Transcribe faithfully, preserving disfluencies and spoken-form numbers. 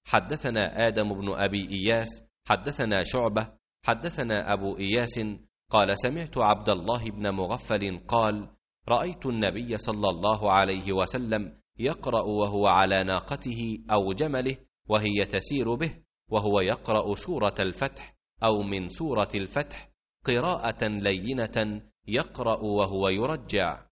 حدثنا آدم بن أبي إياس حدثنا شعبة حدثنا أبو إياس قال سمعت عبد الله بن مغفل قال رأيت النبي صلى الله عليه وسلم يقرأ وهو على ناقته أو جمله وهي تسير به، وهو يقرأ سورة الفتح أو من سورة الفتح قراءة لينة يقرأ وهو يرجع.